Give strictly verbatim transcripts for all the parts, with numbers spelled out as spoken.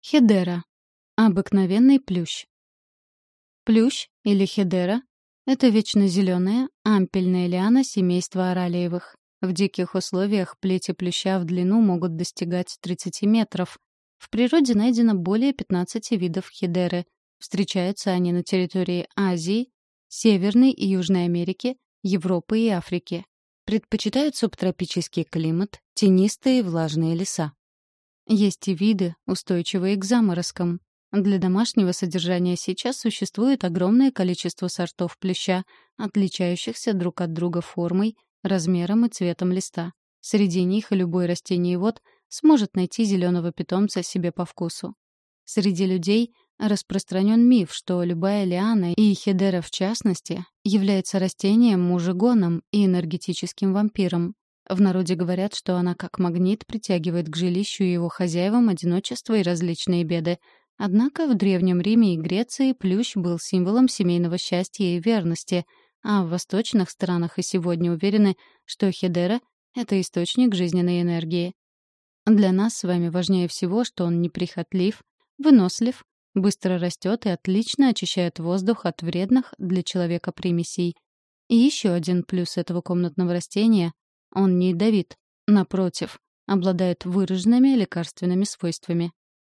Хедера. Обыкновенный плющ. Плющ или хедера — это вечнозеленая ампельная лиана семейства оралиевых. В диких условиях плети плюща в длину могут достигать тридцати метров. В природе найдено более пятнадцати видов хедеры. Встречаются они на территории Азии, Северной и Южной Америки, Европы и Африки. Предпочитают субтропический климат, тенистые и влажные леса. Есть и виды, устойчивые к заморозкам. Для домашнего содержания сейчас существует огромное количество сортов плюща, отличающихся друг от друга формой, размером и цветом листа. Среди них любой растениевод сможет найти зеленого питомца себе по вкусу. Среди людей распространен миф, что любая лиана, и хедера в частности, является растением-мужегоном и энергетическим вампиром. В народе говорят, что она как магнит притягивает к жилищу и его хозяевам одиночество и различные беды. Однако в Древнем Риме и Греции плющ был символом семейного счастья и верности, а в восточных странах и сегодня уверены, что хедера — это источник жизненной энергии. Для нас с вами важнее всего, что он неприхотлив, вынослив, быстро растет и отлично очищает воздух от вредных для человека примесей. И еще один плюс этого комнатного растения — он не ядовит, напротив, обладает выраженными лекарственными свойствами.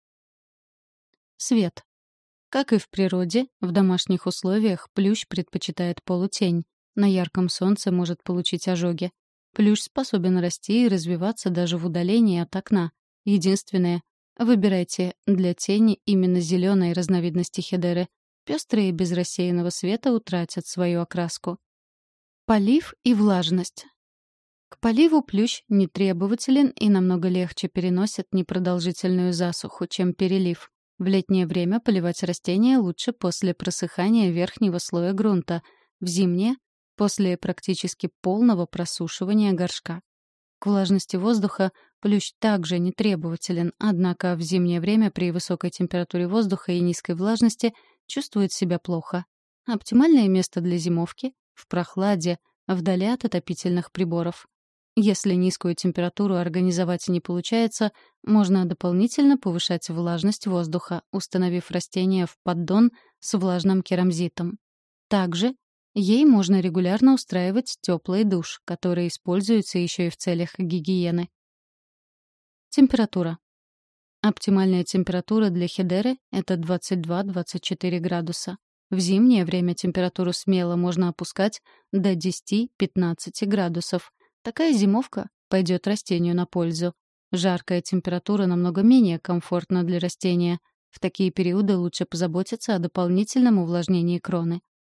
Свет. Как и в природе, в домашних условиях плющ предпочитает полутень. На ярком солнце может получить ожоги. Плющ способен расти и развиваться даже в удалении от окна. Единственное — выбирайте для тени именно зеленой разновидности хедеры. Пестрые без рассеянного света утратят свою окраску. Полив и влажность. К поливу плющ нетребователен и намного легче переносит непродолжительную засуху, чем перелив. В летнее время поливать растения лучше после просыхания верхнего слоя грунта, в зимнее — после практически полного просушивания горшка. К влажности воздуха плющ также нетребователен, однако в зимнее время при высокой температуре воздуха и низкой влажности чувствует себя плохо. Оптимальное место для зимовки — в прохладе, вдали от отопительных приборов. Если низкую температуру организовать не получается, можно дополнительно повышать влажность воздуха, установив растение в поддон с влажным керамзитом. Также ей можно регулярно устраивать теплый душ, который используется еще и в целях гигиены. Температура. Оптимальная температура для хедеры — это двадцать два — двадцать четыре градуса. В зимнее время температуру смело можно опускать до десяти-пятнадцати градусов. Такая зимовка пойдет растению на пользу. Жаркая температура намного менее комфортна для растения. В такие периоды лучше позаботиться о дополнительном увлажнении кроны.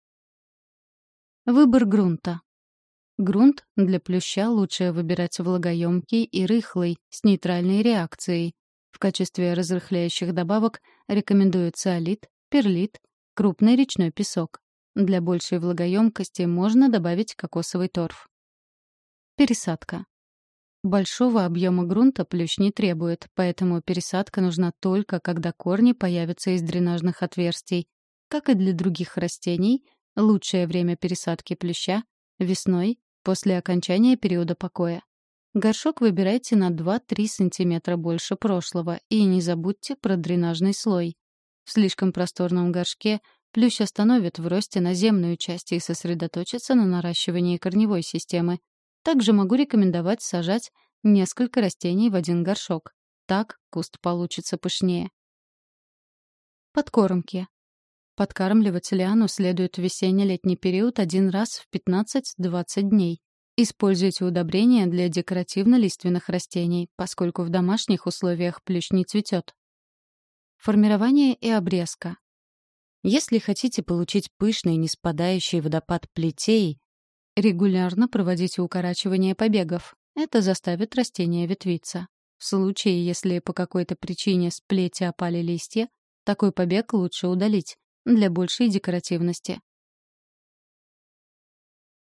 Выбор грунта. Грунт для плюща лучше выбирать влагоемкий и рыхлый, с нейтральной реакцией. В качестве разрыхляющих добавок рекомендуют циолит, перлит, крупный речной песок. Для большей влагоемкости можно добавить кокосовый торф. Пересадка. Большого объема грунта плющ не требует, поэтому пересадка нужна только, когда корни появятся из дренажных отверстий. Как и для других растений, лучшее время пересадки плюща — весной, после окончания периода покоя. Горшок выбирайте на два-три сантиметра больше прошлого и не забудьте про дренажный слой. В слишком просторном горшке плющ остановит в росте наземную часть и сосредоточится на наращивании корневой системы. Также могу рекомендовать сажать несколько растений в один горшок. Так куст получится пышнее. Подкормки. Подкармливать лиану следует в весенне-летний период один раз в пятнадцать-двадцать дней. Используйте удобрения для декоративно-лиственных растений, поскольку в домашних условиях плющ не цветет. Формирование и обрезка. Если хотите получить пышный, неспадающий водопад плетей, регулярно проводите укорачивание побегов. Это заставит растение ветвиться. В случае, если по какой-то причине с плети опали листья, такой побег лучше удалить для большей декоративности.